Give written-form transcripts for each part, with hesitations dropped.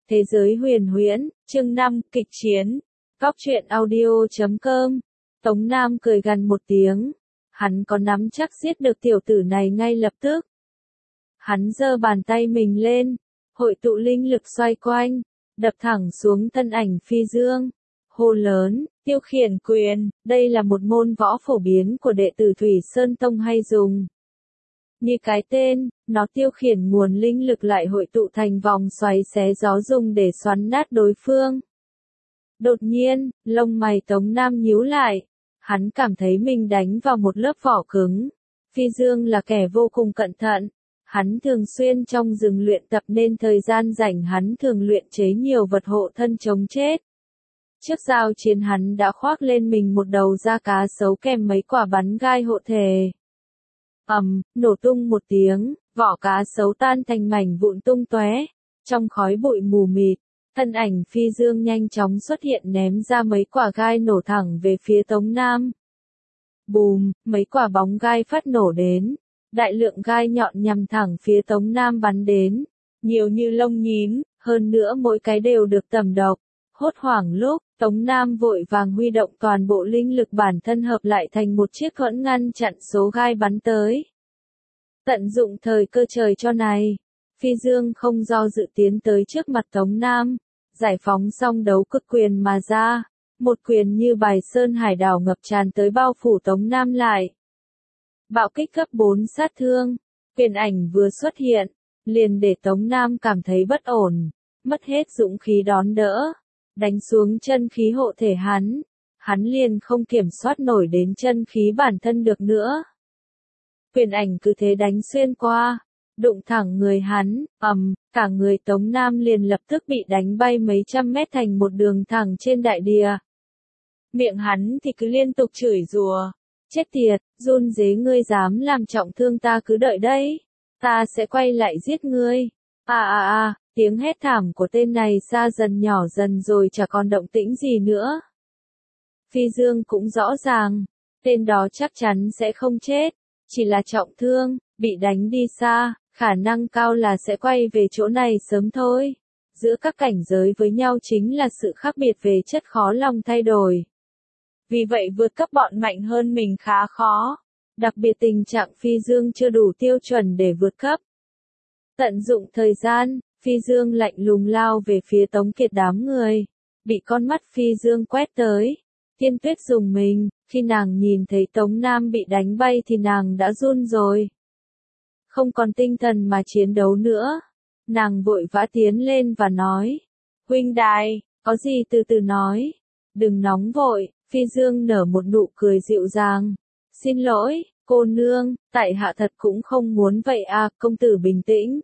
Thế giới huyền huyễn, chương 5, kịch chiến. Góc truyện audio.com. Tống Nam cười gằn một tiếng. Hắn có nắm chắc giết được tiểu tử này ngay lập tức. Hắn giơ bàn tay mình lên, hội tụ linh lực xoay quanh, đập thẳng xuống thân ảnh Phi Dương. Hô lớn, tiêu khiển quyền, đây là một môn võ phổ biến của đệ tử Thủy Sơn Tông hay dùng. Như cái tên, nó tiêu khiển nguồn linh lực lại hội tụ thành vòng xoáy xé gió dùng để xoắn nát đối phương. Đột nhiên, lông mày Tống Nam nhíu lại. Hắn cảm thấy mình đánh vào một lớp vỏ cứng. Phi Dương là kẻ vô cùng cẩn thận. Hắn thường xuyên trong rừng luyện tập nên thời gian rảnh hắn thường luyện chế nhiều vật hộ thân chống chết. Trước giao chiến hắn đã khoác lên mình một đầu da cá sấu kèm mấy quả bắn gai hộ thể. Nổ tung một tiếng, vỏ cá sấu tan thành mảnh vụn tung tóe. Trong khói bụi mù mịt, thân ảnh Phi Dương nhanh chóng xuất hiện ném ra mấy quả gai nổ thẳng về phía Tống Nam. Bùm, mấy quả bóng gai phát nổ đến. Đại lượng gai nhọn nhằm thẳng phía Tống Nam bắn đến. Nhiều như lông nhím, hơn nữa mỗi cái đều được tẩm độc. Hốt hoảng lúc, Tống Nam vội vàng huy động toàn bộ linh lực bản thân hợp lại thành một chiếc thuẫn ngăn chặn số gai bắn tới. Tận dụng thời cơ trời cho này, Phi Dương không do dự tiến tới trước mặt Tống Nam, giải phóng xong đấu cực quyền mà ra, một quyền như bài sơn hải đảo ngập tràn tới bao phủ Tống Nam lại. Bạo kích cấp 4 sát thương, quyền ảnh vừa xuất hiện, liền để Tống Nam cảm thấy bất ổn, mất hết dũng khí đón đỡ. Đánh xuống chân khí hộ thể hắn liền không kiểm soát nổi đến chân khí bản thân được nữa. Quyền ảnh cứ thế đánh xuyên qua, đụng thẳng người hắn, cả người Tống Nam liền lập tức bị đánh bay mấy trăm mét thành một đường thẳng trên đại địa. Miệng hắn thì cứ liên tục chửi rủa, chết tiệt, run rế ngươi dám làm trọng thương ta cứ đợi đấy, ta sẽ quay lại giết ngươi. Tiếng hét thảm của tên này xa dần nhỏ dần rồi chả còn động tĩnh gì nữa. Phi Dương cũng rõ ràng, tên đó chắc chắn sẽ không chết, chỉ là trọng thương, bị đánh đi xa, khả năng cao là sẽ quay về chỗ này sớm thôi. Giữa các cảnh giới với nhau chính là sự khác biệt về chất khó lòng thay đổi. Vì vậy vượt cấp bọn mạnh hơn mình khá khó, đặc biệt tình trạng Phi Dương chưa đủ tiêu chuẩn để vượt cấp. Tận dụng thời gian, Phi Dương lạnh lùng lao về phía Tống Kiệt đám người, bị con mắt Phi Dương quét tới. Thiên Tuyết dùng mình, khi nàng nhìn thấy Tống Nam bị đánh bay thì nàng đã run rồi. Không còn tinh thần mà chiến đấu nữa. Nàng vội vã tiến lên và nói, huynh đài, có gì từ từ nói, đừng nóng vội. Phi Dương nở một nụ cười dịu dàng. Xin lỗi, cô nương, tại hạ thật cũng không muốn vậy công tử bình tĩnh.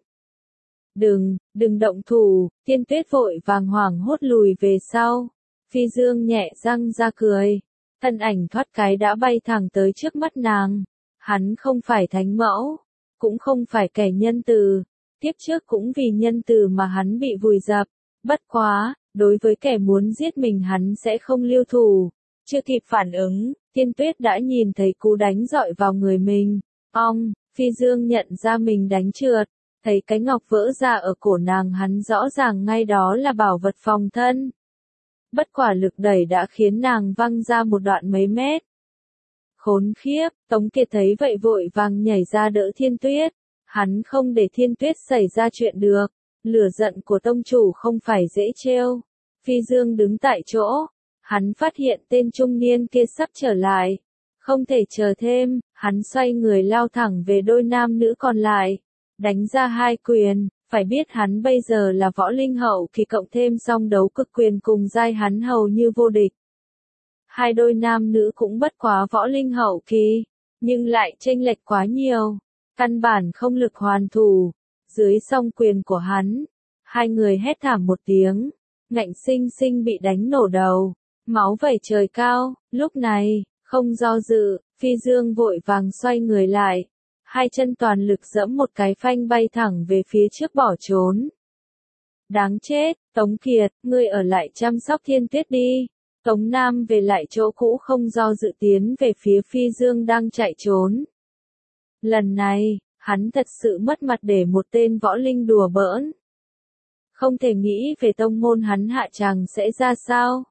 Đừng động thủ, Thiên Tuyết vội vàng hoảng hốt lùi về sau. Phi Dương nhẹ răng ra cười. Thân ảnh thoát cái đã bay thẳng tới trước mắt nàng. Hắn không phải thánh mẫu, cũng không phải kẻ nhân từ. Tiếp trước cũng vì nhân từ mà hắn bị vùi dập. Bất quá, đối với kẻ muốn giết mình hắn sẽ không lưu thủ. Chưa kịp phản ứng, Thiên Tuyết đã nhìn thấy cú đánh dọi vào người mình. Phi Dương nhận ra mình đánh trượt. Thấy cái ngọc vỡ ra ở cổ nàng hắn rõ ràng ngay đó là bảo vật phòng thân. Bất quả lực đẩy đã khiến nàng văng ra một đoạn mấy mét. Khốn khiếp, Tống Kiệt thấy vậy vội vàng nhảy ra đỡ Thiên Tuyết. Hắn không để Thiên Tuyết xảy ra chuyện được. Lửa giận của tông chủ không phải dễ trêu. Phi Dương đứng tại chỗ. Hắn phát hiện tên trung niên kia sắp trở lại. Không thể chờ thêm, hắn xoay người lao thẳng về đôi nam nữ còn lại. Đánh ra hai quyền, phải biết hắn bây giờ là võ linh hậu kỳ cộng thêm song đấu cực quyền cùng giai hắn hầu như vô địch. Hai đôi nam nữ cũng bất quá võ linh hậu kỳ, nhưng lại chênh lệch quá nhiều, căn bản không lực hoàn thủ. Dưới song quyền của hắn, hai người hét thảm một tiếng, ngạnh sinh sinh bị đánh nổ đầu, máu vẩy trời cao. Lúc này, không do dự, Phi Dương vội vàng xoay người lại. Hai chân toàn lực giẫm một cái phanh bay thẳng về phía trước bỏ trốn. Đáng chết, Tống Kiệt, ngươi ở lại chăm sóc Thiên Tuyết đi. Tống Nam về lại chỗ cũ không do dự tiến về phía Phi Dương đang chạy trốn. Lần này, hắn thật sự mất mặt để một tên võ linh đùa bỡn. Không thể nghĩ về tông môn hắn hạ tràng sẽ ra sao.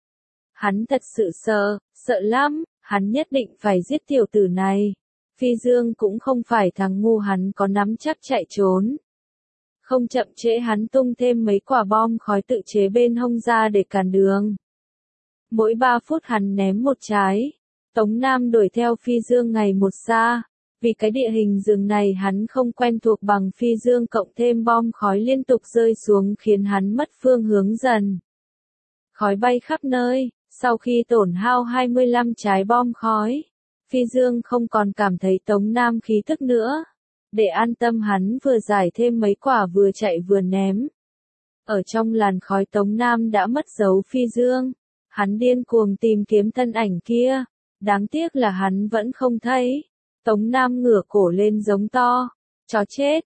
Hắn thật sự sợ lắm, hắn nhất định phải giết tiểu tử này. Phi Dương cũng không phải thằng ngu, hắn có nắm chắc chạy trốn. Không chậm trễ hắn tung thêm mấy quả bom khói tự chế bên hông ra để cản đường. Mỗi 3 phút hắn ném một trái. Tống Nam đuổi theo Phi Dương ngày một xa. Vì cái địa hình rừng này hắn không quen thuộc bằng Phi Dương, cộng thêm bom khói liên tục rơi xuống khiến hắn mất phương hướng dần. Khói bay khắp nơi, sau khi tổn hao 25 trái bom khói, Phi Dương không còn cảm thấy Tống Nam khí tức nữa. Để an tâm hắn vừa giải thêm mấy quả vừa chạy vừa ném. Ở trong làn khói Tống Nam đã mất dấu Phi Dương. Hắn điên cuồng tìm kiếm thân ảnh kia. Đáng tiếc là hắn vẫn không thấy. Tống Nam ngửa cổ lên giống to. Chó chết,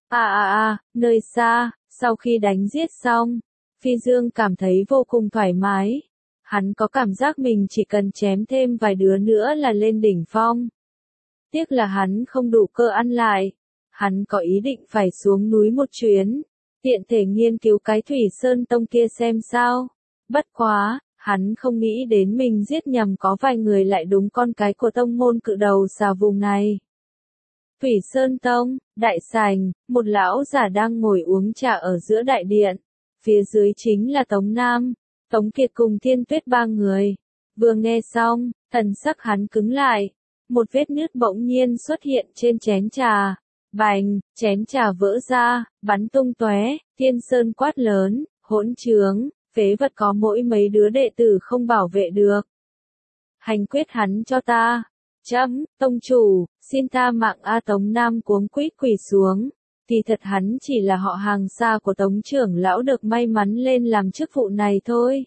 nơi xa. Sau khi đánh giết xong, Phi Dương cảm thấy vô cùng thoải mái. Hắn có cảm giác mình chỉ cần chém thêm vài đứa nữa là lên đỉnh phong. Tiếc là hắn không đủ cơ ăn lại. Hắn có ý định phải xuống núi một chuyến, tiện thể nghiên cứu cái Thủy Sơn Tông kia xem sao. Bất quá, hắn không nghĩ đến mình giết nhầm có vài người lại đúng con cái của tông môn cự đầu xà vùng này. Thủy Sơn Tông, đại sảnh, một lão giả đang ngồi uống trà ở giữa đại điện. Phía dưới chính là Tống Nam, Tống Kiệt cùng Thiên Tuyết 3 người. Vừa nghe xong, thần sắc hắn cứng lại. Một vết nứt bỗng nhiên xuất hiện trên chén trà. Bành, chén trà vỡ ra, bắn tung tóe. Thiên Sơn quát lớn, hỗn trướng, phế vật, có mỗi mấy đứa đệ tử không bảo vệ được. Hành quyết hắn cho ta. Chấm, tông chủ, xin tha mạng. Tống Nam cuống quýt quỳ xuống. Thì thật hắn chỉ là họ hàng xa của Tống trưởng lão được may mắn lên làm chức vụ này thôi.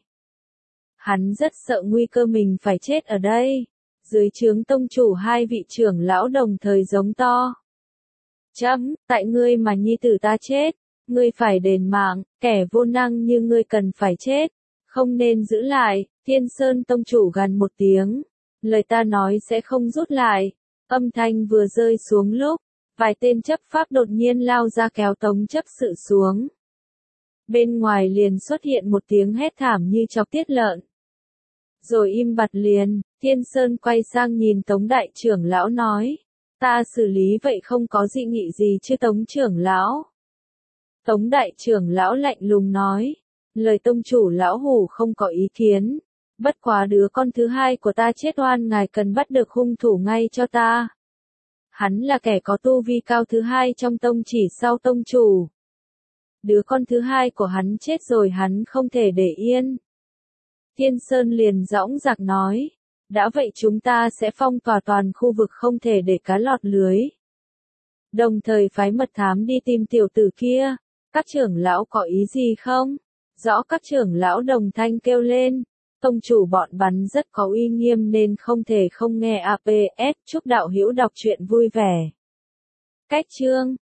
Hắn rất sợ nguy cơ mình phải chết ở đây. Dưới trướng tông chủ 2 vị trưởng lão đồng thời giống to. Chấm, tại ngươi mà nhi tử ta chết, ngươi phải đền mạng, kẻ vô năng như ngươi cần phải chết, không nên giữ lại. Thiên Sơn tông chủ gằn một tiếng, lời ta nói sẽ không rút lại. Âm thanh vừa rơi xuống lúc, vài tên chấp pháp đột nhiên lao ra kéo Tống chấp sự xuống. Bên ngoài liền xuất hiện một tiếng hét thảm như chọc tiết lợn. Rồi im bặt liền, Thiên Sơn quay sang nhìn Tống đại trưởng lão nói. Ta xử lý vậy không có dị nghị gì chứ Tống trưởng lão? Tống đại trưởng lão lạnh lùng nói. Lời tông chủ lão hủ không có ý kiến. Bất quá đứa con thứ 2 của ta chết oan, ngài cần bắt được hung thủ ngay cho ta. Hắn là kẻ có tu vi cao thứ 2 trong tông chỉ sau tông chủ. Đứa con thứ 2 của hắn chết rồi, hắn không thể để yên. Thiên Sơn liền dõng dạc nói. Đã vậy chúng ta sẽ phong tỏa toàn khu vực, không thể để cá lọt lưới. Đồng thời phái mật thám đi tìm tiểu tử kia. Các trưởng lão có ý gì không? Rõ các trưởng lão đồng thanh kêu lên. Tông chủ bọn bắn rất có uy nghiêm nên không thể không nghe. APS chúc đạo hữu đọc truyện vui vẻ. Cách chương